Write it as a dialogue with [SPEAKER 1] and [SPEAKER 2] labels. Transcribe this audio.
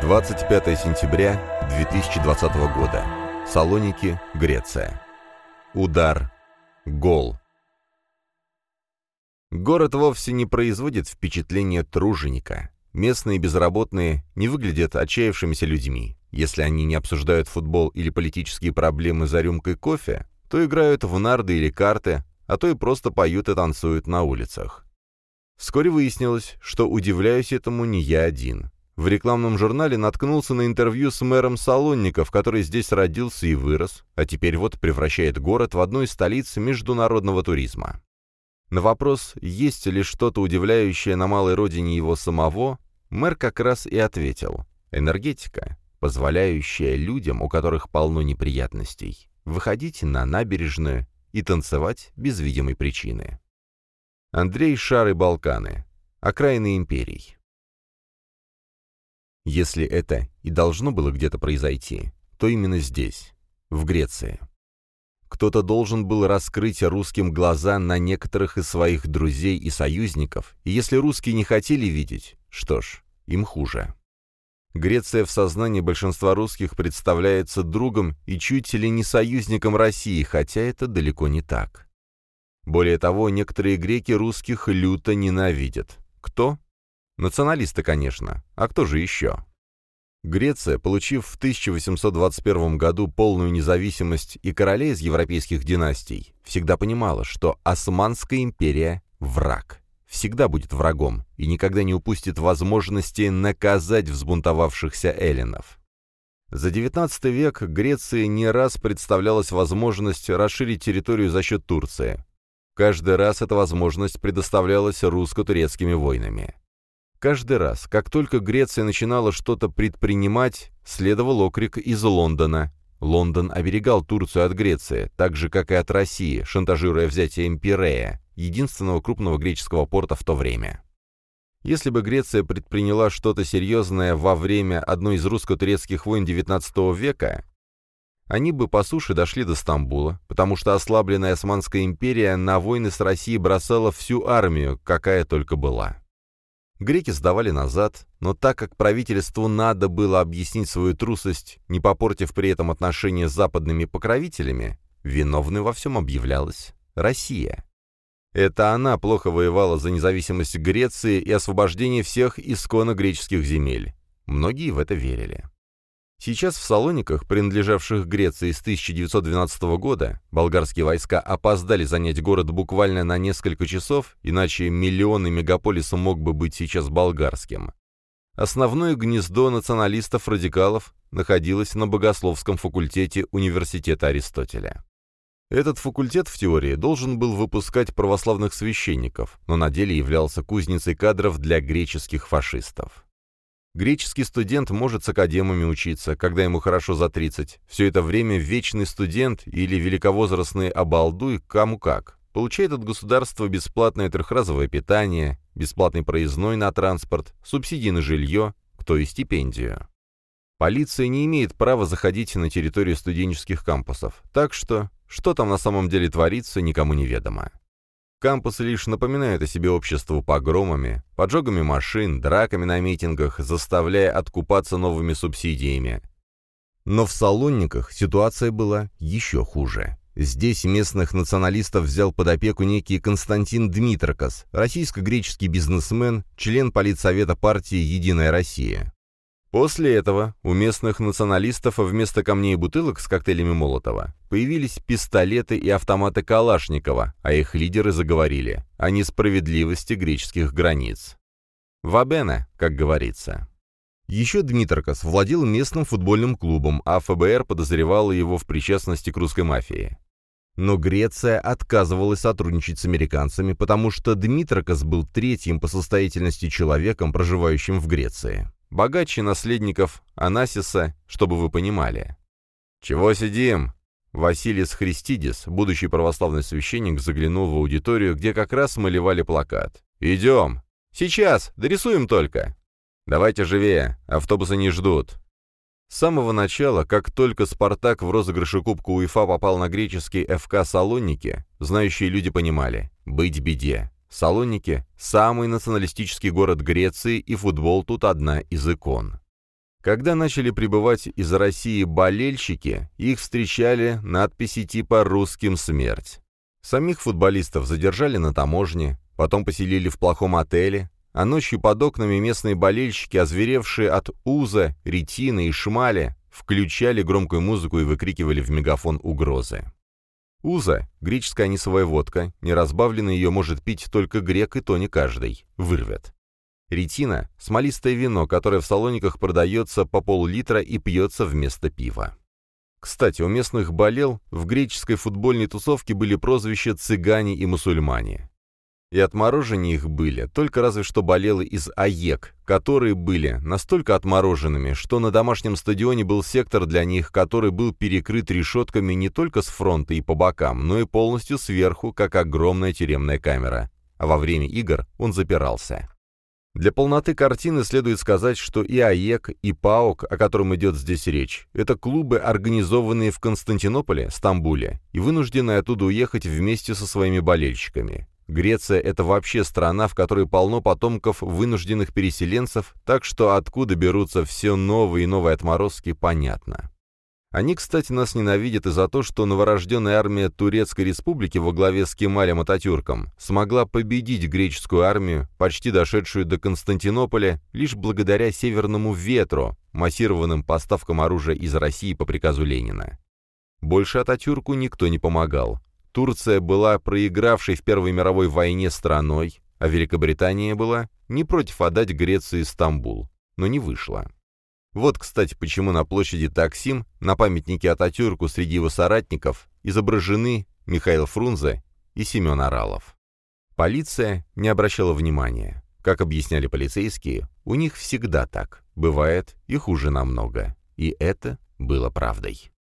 [SPEAKER 1] 25 сентября 2020 года. Салоники, Греция. Удар. Гол. Город вовсе не производит впечатления труженика. Местные безработные не выглядят отчаявшимися людьми. Если они не обсуждают футбол или политические проблемы за рюмкой кофе, то играют в нарды или карты, а то и просто поют и танцуют на улицах. Вскоре выяснилось, что удивляюсь этому не я один. В рекламном журнале наткнулся на интервью с мэром Салоников, который здесь родился и вырос, а теперь вот превращает город в одну из столиц международного туризма. На вопрос, есть ли что-то удивляющее на малой родине его самого, мэр как раз и ответил: энергетика, позволяющая людям, у которых полно неприятностей, выходить на набережную и танцевать без видимой причины. Андрей Шар и Балканы. Окраины империй. Если это и должно было где-то произойти, то именно здесь, в Греции. Кто-то должен был раскрыть русским глаза на некоторых из своих друзей и союзников, и если русские не хотели видеть, что ж, им хуже. Греция в сознании большинства русских представляется другом и чуть ли не союзником России, хотя это далеко не так. Более того, некоторые греки русских люто ненавидят. Кто? Националисты, конечно. А кто же еще? Греция, получив в 1821 году полную независимость и королей из европейских династий, всегда понимала, что Османская империя – враг. Всегда будет врагом и никогда не упустит возможности наказать взбунтовавшихся эллинов. За XIX век Греции не раз представлялась возможность расширить территорию за счет Турции. Каждый раз эта возможность предоставлялась русско-турецкими войнами. Каждый раз, как только Греция начинала что-то предпринимать, следовал окрик из Лондона. Лондон оберегал Турцию от Греции, так же, как и от России, шантажируя взятием Пирея, единственного крупного греческого порта в то время. Если бы Греция предприняла что-то серьезное во время одной из русско-турецких войн XIX века, они бы по суше дошли до Стамбула, потому что ослабленная Османская империя на войны с Россией бросала всю армию, какая только была. Греки сдавали назад, но так как правительству надо было объяснить свою трусость, не попортив при этом отношения с западными покровителями, виновной во всем объявлялась Россия. Это она плохо воевала за независимость Греции и освобождение всех исконно греческих земель. Многие в это верили. Сейчас в Салониках, принадлежавших Греции с 1912 года, болгарские войска опоздали занять город буквально на несколько часов, иначе миллионный мегаполис мог бы быть сейчас болгарским. Основное гнездо националистов-радикалов находилось на богословском факультете Университета Аристотеля. Этот факультет в теории должен был выпускать православных священников, но на деле являлся кузницей кадров для греческих фашистов. Греческий студент может с академами учиться, когда ему хорошо за 30. Все это время вечный студент или великовозрастный обалдуй, кому как, получает от государства бесплатное трехразовое питание, бесплатный проездной на транспорт, субсидии на жилье, кто и стипендию. Полиция не имеет права заходить на территорию студенческих кампусов, так что там на самом деле творится, никому не ведомо. Кампусы лишь напоминают о себе обществу погромами, поджогами машин, драками на митингах, заставляя откупаться новыми субсидиями. Но в Салониках ситуация была еще хуже. Здесь местных националистов взял под опеку некий Константин Дмитракос, российско-греческий бизнесмен, член политсовета партии «Единая Россия». После этого у местных националистов вместо камней и бутылок с коктейлями Молотова появились пистолеты и автоматы Калашникова, а их лидеры заговорили о несправедливости греческих границ. Вабена, как говорится. Еще Дмитракос владел местным футбольным клубом, а ФБР подозревало его в причастности к русской мафии. Но Греция отказывалась сотрудничать с американцами, потому что Дмитракос был третьим по состоятельности человеком, проживающим в Греции. Богаче наследников Анасиса, чтобы вы понимали. «Чего сидим?» Василис Христидис, будущий православный священник, заглянул в аудиторию, где как раз малевали плакат. «Идем!» «Сейчас! Дорисуем только!» «Давайте живее! Автобусы не ждут!» С самого начала, как только «Спартак» в розыгрыше Кубка УЕФА попал на греческий ФК Салоники, знающие люди понимали – быть беде. Салоники – самый националистический город Греции, и футбол тут одна из икон. Когда начали прибывать из России болельщики, их встречали надписи типа «Русским смерть». Самих футболистов задержали на таможне, потом поселили в плохом отеле, а ночью под окнами местные болельщики, озверевшие от уза, ретины и шмали, включали громкую музыку и выкрикивали в мегафон угрозы. Уза – греческая анисовая водка, неразбавленная ее может пить только грек, и то не каждый, вырвет. Ретина – смолистое вино, которое в Салониках продается по пол-литра и пьется вместо пива. Кстати, у местных болел в греческой футбольной тусовке были прозвища «цыгане» и «мусульмане». И отмороженнее их были, только разве что болелы из АЕК, которые были настолько отмороженными, что на домашнем стадионе был сектор для них, который был перекрыт решетками не только с фронта и по бокам, но и полностью сверху, как огромная тюремная камера. А во время игр он запирался. Для полноты картины следует сказать, что и АЕК, и ПАОК, о котором идет здесь речь, это клубы, организованные в Константинополе, Стамбуле, и вынужденные оттуда уехать вместе со своими болельщиками. Греция – это вообще страна, в которой полно потомков вынужденных переселенцев, так что откуда берутся все новые и новые отморозки, понятно. Они, кстати, нас ненавидят и за то, что новорожденная армия Турецкой Республики во главе с Кемалем Ататюрком смогла победить греческую армию, почти дошедшую до Константинополя, лишь благодаря Северному ветру, массированным поставкам оружия из России по приказу Ленина. Больше Ататюрку никто не помогал. Турция была проигравшей в Первой мировой войне страной, а Великобритания была не против отдать Греции Стамбул, но не вышла. Вот, кстати, почему на площади Таксим, на памятнике Ататюрку среди его соратников, изображены Михаил Фрунзе и Семен Оралов. Полиция не обращала внимания. Как объясняли полицейские, у них всегда так. Бывает и хуже намного. И это было правдой.